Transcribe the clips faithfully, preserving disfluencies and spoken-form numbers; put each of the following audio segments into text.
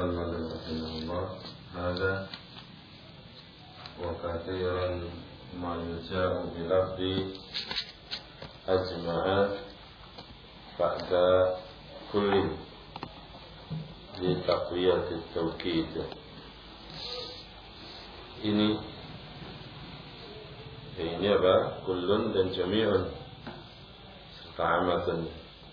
رحمه الله هذا وكثيرا ما يجاء بلفظ أجمع بعد كل لتقوية التوكيد. Ini ini apa? Kullun dan jami'un serta amatun.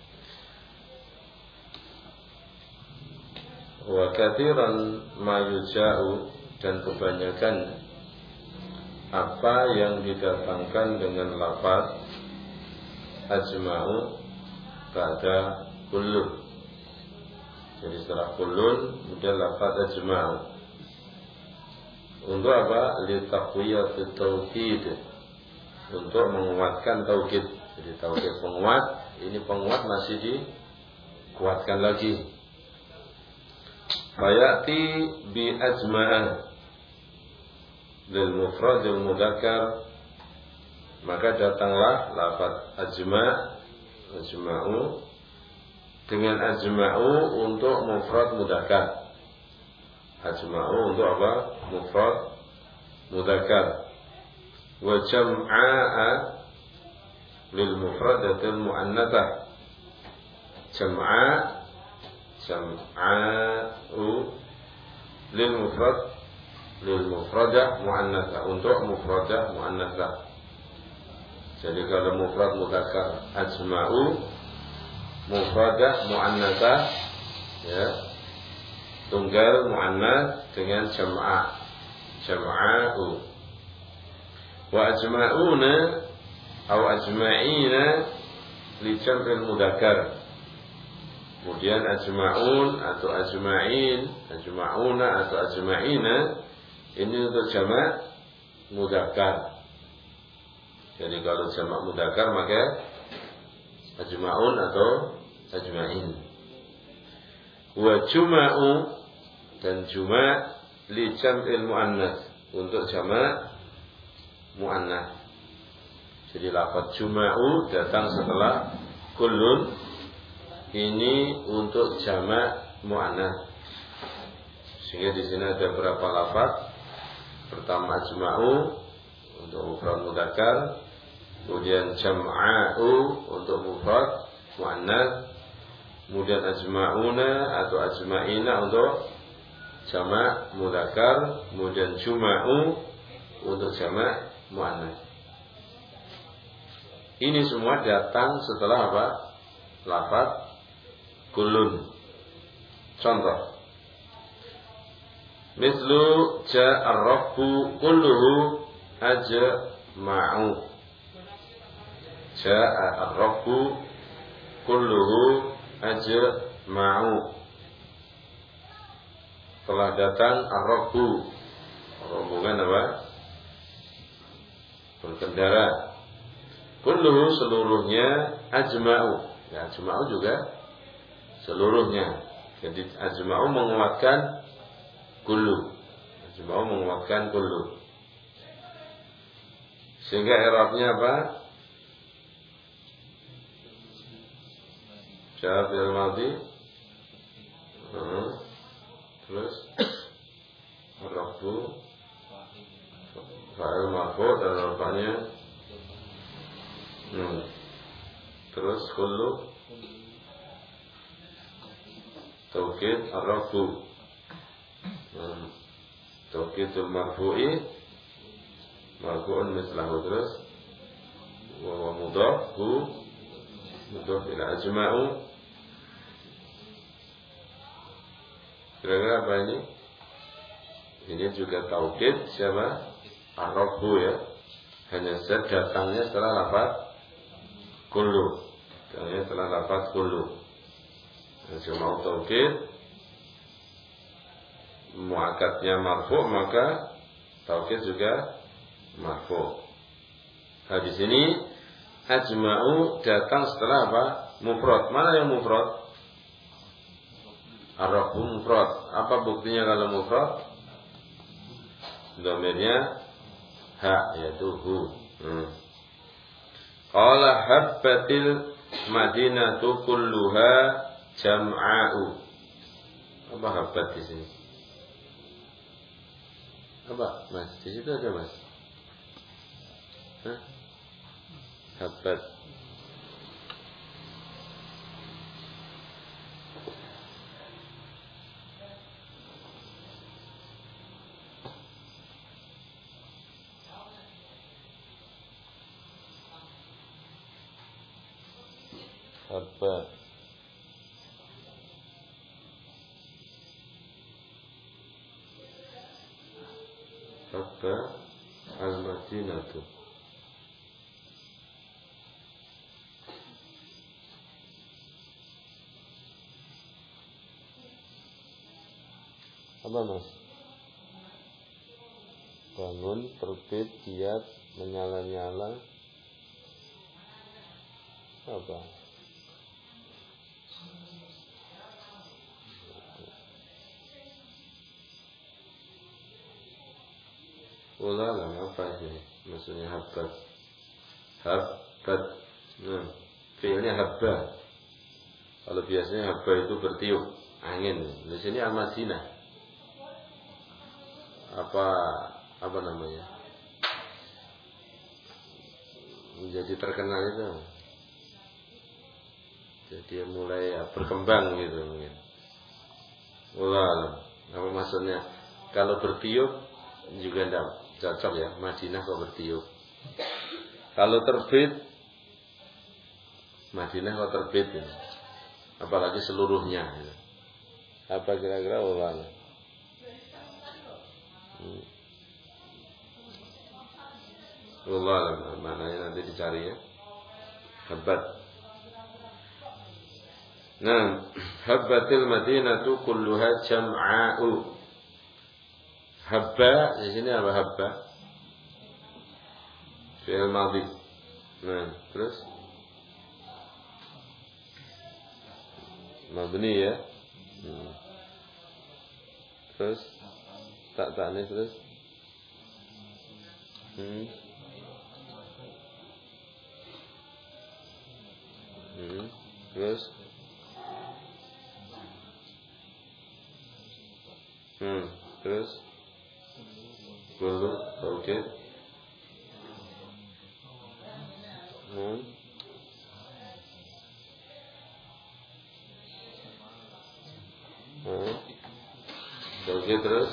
Wa kathiran ma yuja'u, dan kebanyakan apa yang didatangkan dengan lafaz ajma'u pada kullun. Jadi setelah kullun kemudian lafaz ajma'u. Untuk apa? Li taqwiyatit tauhid, untuk menguatkan tauhid. Jadi tauhid penguat, ini penguat masih dikuatkan lagi. Fayati bi ajma'a lil mufrad al mudzakkar, maka datanglah lafaz ajma' ajma'u dengan ajma'u untuk mufrad mudzakkar. Ajma'u untuk apa? Mufrad mudzakkar. Wa jam'a lil mufradatil muannatsah. Jam'a jam'u lil mufrad lil mufradah muannatsah, untuk mufradah muannatsah. Jadi kalau mufrad mudzakkar ajma'u, mufradah muannatsah ya, tunggal muannats dengan jam'a jam'a'u. Wa ajma'una atau ajma'ina li jam'il mudzakkar. Kemudian ajma'un atau ajma'in, ajma'una atau ajma'ina ini untuk jamak mudzakkar. Jadi kalau jamak mudzakkar maka ajma'un atau ajma'in. Wa juma'u, dan juma' li jam'il muannats, untuk jamak muannats. Jadi lafaz juma'u datang setelah kullun, ini untuk jamak muannats. Sehingga di sini ada beberapa lafaz. Pertama ajma'u untuk mufrad mudzakkar, kemudian jam'a'u untuk mufrad muannats, kemudian ajma'una atau ajma'ina untuk jamak mudzakkar, kemudian juma'u untuk jamak muannats. Ini semua datang setelah apa? Lafaz kullun. Contoh, mislu ja'a ar-rabbu kulluhu ajma'u. Ja'a ar-rabbu kulluhu ajma'u. Telah datang ar-rabbu. Ar-rabbu kan apa? Berkendara. Kulluhu seluruhnya, ajma'u. Ya, ajma'u juga seluruhnya. Jadi ajma'u menguatkan kullu. Ajma'u menguatkan kullu. Sehingga i'rabnya apa? Jawab yang madhi. Hmm. Terus ar-rabbu fa'il marfu' dan rafa'nya hmm. Terus kullu taukid ar-rabbu hmm. Taukidul marfu'i marfu'un mislahu, terus wa mudhaf hu mudhaf ila ajma'u. Kira-kira apa ini? Ini juga taukid siapa? Ar-rabbu ya. Hanya saja datangnya setelah lafaz kullu. Datangnya setelah lafaz kullu. Jika mau taukid muakkadnya marfu', maka taukid juga marfu'. Nah, di sini ajma'u datang setelah apa? Mufrad. Mana yang mufrad? Ar-rabbu mufrad. Apa buktinya kalau mufrad? Dhamirnya ha, yaitu hu. Hmm. Qala habbatil madinatu kulluha jam'a'u. Apa habat di sini? Apa, Mas? Di situ ada, Mas? Hah? Habat. Habat. Habba al-Madinatu. Apa, Mas? Bangun, terbit, giat, menyala-nyala. Apa? Ulang apa sih? Maksudnya habbat. Habbat. Nah, fiilnya habba. Kalau biasanya habba itu bertiup angin. Di sini al-Madinah. Apa apa namanya? Menjadi terkenal itu. Jadi mulai berkembang gitu mungkin. Ulang. Apa maksudnya? Kalau bertiup juga tidak cocok ya, Madinah kok bertiup. Kalau terbit, Madinah kok terbit ya. Apalagi seluruhnya ya. Apa kira-kira ulang? Hmm. Ulang maknanya nanti dicari ya. Habat. Nah, habbatil Madinatu kulluha jam'a'u. Habba di sini apa habba? Fi'il madhi. Nah, terus mabni ya. Hmm. Terus tak taknis terus. Hmm. Hmm. Terus. Hmm. Terus. Kullu taukid. Hmm. Hmm. Taukid terus.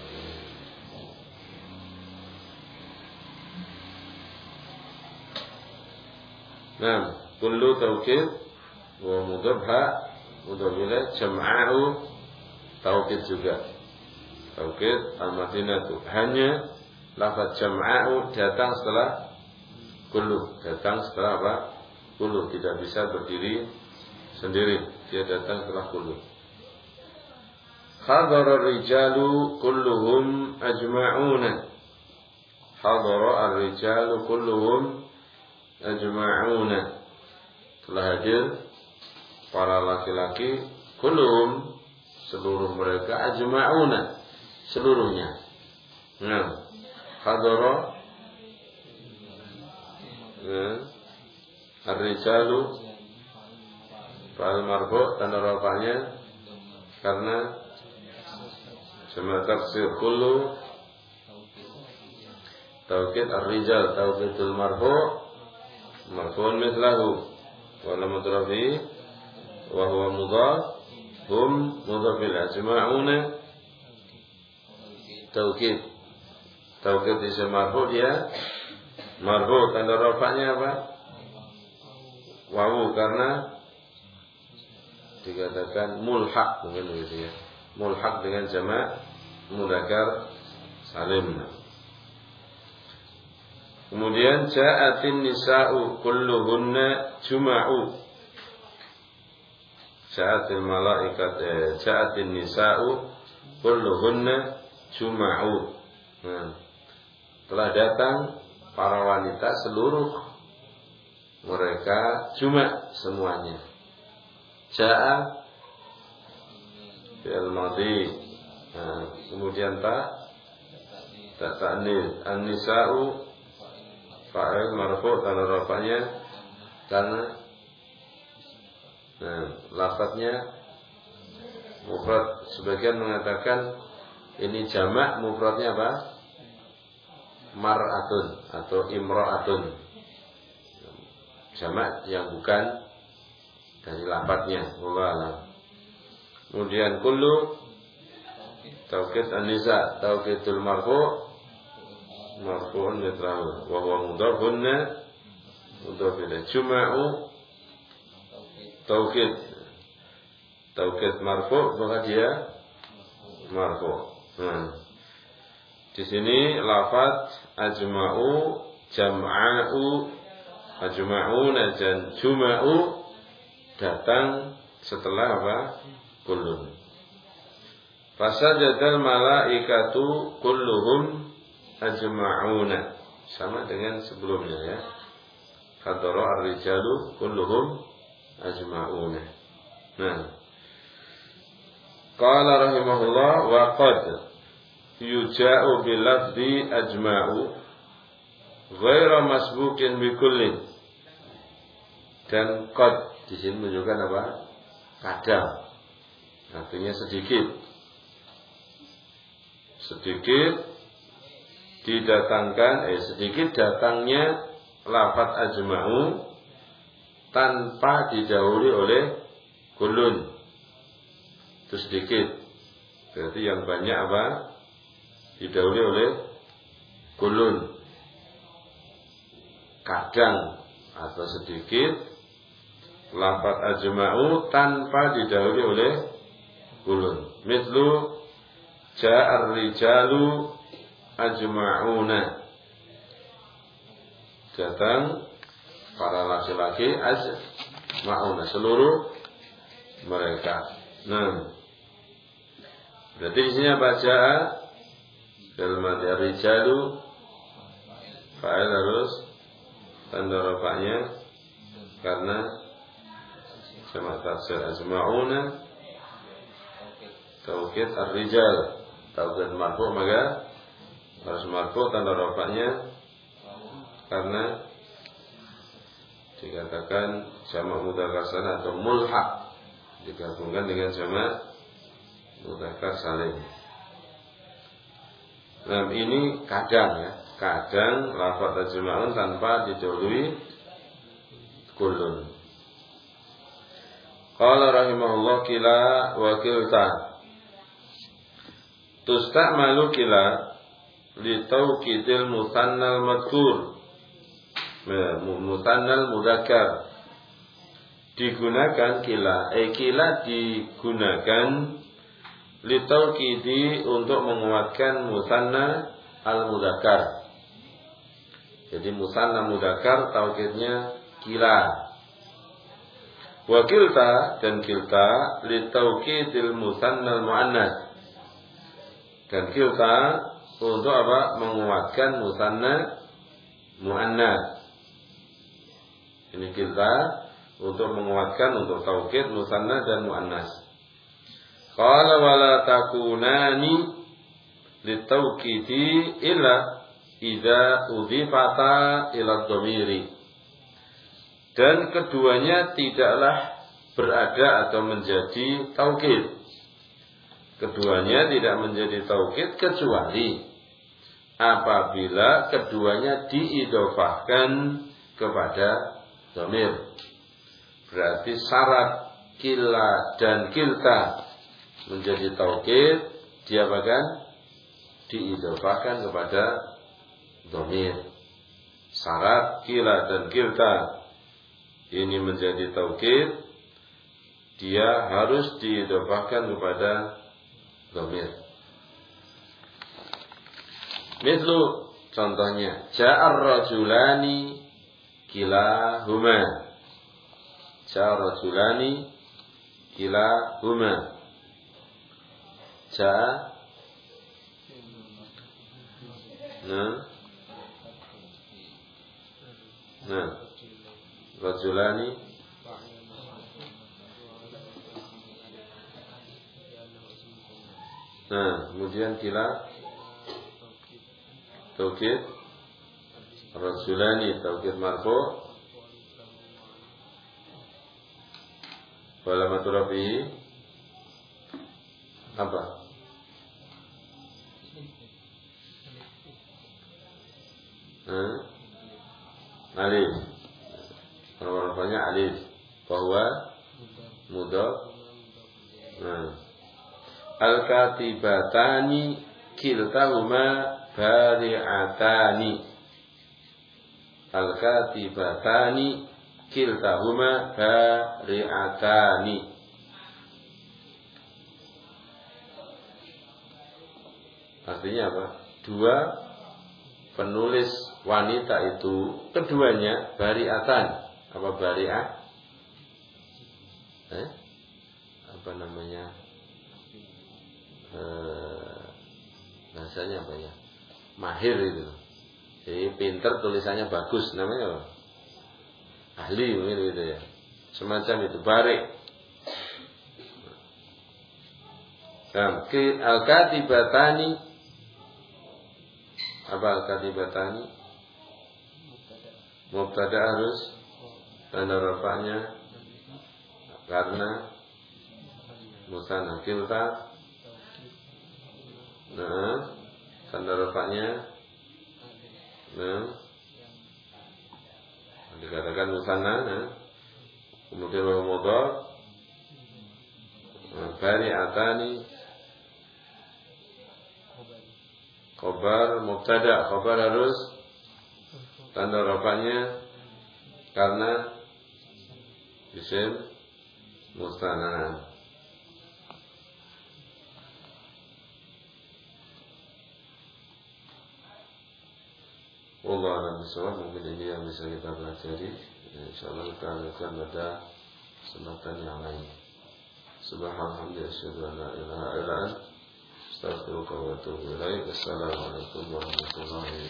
Nah, kullu taukid wa mudhabha mudhab ilaih jam'a'u taukid juga. Taukid al-Madinatu. Hanya lafaz jam'a'u datang setelah kullu. Datang setelah apa? Kullu. Tidak bisa berdiri sendiri. Dia datang setelah kullu. Hadara ar-rijalu kulluhum ajma'una. Hadara ar-rijalu kulluhum ajma'una. Telah hadir para laki-laki kulluhum seluruh mereka ajma'una. Seluruhnya. Nah, hadara nah, ar-rijalu fa'al marfu' tanda rafa'nya karena sama tafsir kullu taukid ar-rijal taukidul marfu' marfu'un mithlahu wa lam tudrafi wa huwa mudhaf hum mudhaf ila ajma'una taukid taukid isim marfu' dia marfu' tanda rafa'nya apa? Wawu karena dikatakan mulhaq mungkin begitu ya. Mulhaq dengan jamak mudzakkar salim. Kemudian ja'atin nisa'u kulluhunna juma'u. Ja'atil malaikat eh, ja'atin nisa'u kulluhunna juma'u. Nah, telah datang para wanita seluruh mereka juma' semuanya. Ja'a fi'il madhi. Nah, kemudian ta ta ta'nis an-nisa'u fa'il marfu' tanda rafa'nya karena nah lafadznya mufrad sebagian mengatakan ini jamak, mufradnya apa? Mar'atun atau imra'atun. Jamak yang bukan dari lafadznya. Wallahu a'lam. Kemudian kullu taukid an-nisa, taukidul marfu' marfu'un yatrahu wa huwa mudhafun mudhaf ilaih. Juma'u taukid taukid marfu' maka dia marfu'. Nah, di sini lafaz ajma'u, jam'a'u, ajma'una dan juma'u datang setelah apa? Kullun. Fasajadal malaikatu kulluhum ajma'una, sama dengan sebelumnya ya. Hadara ar-rijalu kulluhum ajma'una. Nah, qala rahimahullah wa qad yuja'u bil lafzi ajma'u ghaira masbuqin bi kullin. Dan qad di sini menunjukkan apa? Kadang, artinya sedikit. Sedikit didatangkan, eh sedikit datangnya lafaz ajma'u tanpa didahului oleh kullun. Itu sedikit. Berarti yang banyak apa? Didahului oleh kullun. Kadang atau sedikit lafaz ajma'u tanpa didahului oleh kullun. Mithlu ja'ar rijalu ajma'una, datang para laki-laki ajma'una, seluruh mereka. Nah, berarti di sini apa? Ja'a dalam arti rijalu fa'il harus tanda rafa'nya karena sama tafsir ajma'una taukid ar-rijal, taukid marfu' maka harus marfu' tanda rafa'nya karena dikatakan jamak mudzakkar salim atau mulhaq, digabungkan dengan jamak mudzakkar salim. Nah, ini kadang ya, kadang lafaz ajma'un tanpa didahului kullun. Qala rahimahullah kila wa kilta tusta'malu kila li tawkidil musannal madkur, musannal mudzakkar, digunakan kila, eh kila digunakan li tawkidi untuk menguatkan musanna al mudzakkar. Jadi musanna mudzakkar taukidnya kila. Wa kilta dan kilta li tawkidil musannal muannas, dan kilta untuk apa? Menguatkan musanna muannas. Ini kilta untuk menguatkan, untuk taukid musanna dan muannas. Qala wala takunani litawkidi illa idza udhifata ila dhamiri. Dan keduanya tidaklah berada atau menjadi taukid. Keduanya tidak menjadi taukid kecuali apabila keduanya diidhofahkan kepada dhamir. Berarti syarat kila dan kilta menjadi taukid, dia bahkan diidhofahkan kepada dhamir. Syarat kila dan kilta ini menjadi taukid, dia harus diidhofahkan kepada dhamir. Mislu, contohnya, ja'ar rajulani kilahuma. Ja'ar rajulani kilahuma. Ja'a Nah Nah rajulani Nah, kemudian kila taukid rajulani taukid marfu' wa alamatu rafihi Apa? Hmm? Alif. Rafa'nya alif. Bahwa mudhaf. Nah. Al-katibatani kiltahuma bari'atani. Al-katibatani kiltahuma bari'atani. Artinya apa? Dua penulis wanita itu keduanya bari'atan. Apa bari'ah? Eh? Apa namanya? Eh, bahasanya apa ya? Mahir itu. Jadi pinter, tulisannya bagus, namanya apa? Ahli mungkin gitu ya. Semacam itu, barik. Nah, al-katibatani, apa al-katibatani? Mubtada harus tanda rafa'nya karena musanna. Kilta, nah, tanda rafa'nya, nah, dikatakan musanna, nah, kemudian wa mudhaf, nah, bari'atani, khobar mubtada, khobar harus tanda rafa'nya karena isim musanna. Allah alam bisawab, mungkin ini yang bisa kita pelajari. Insyaallah kita akan pada kesempatan yang lain. Subhanallah, asyhadu an la ilaha illa anta, astaghfiruka wa atubu ilaik. Assalamualaikum warahmatullahi wabarakatuh.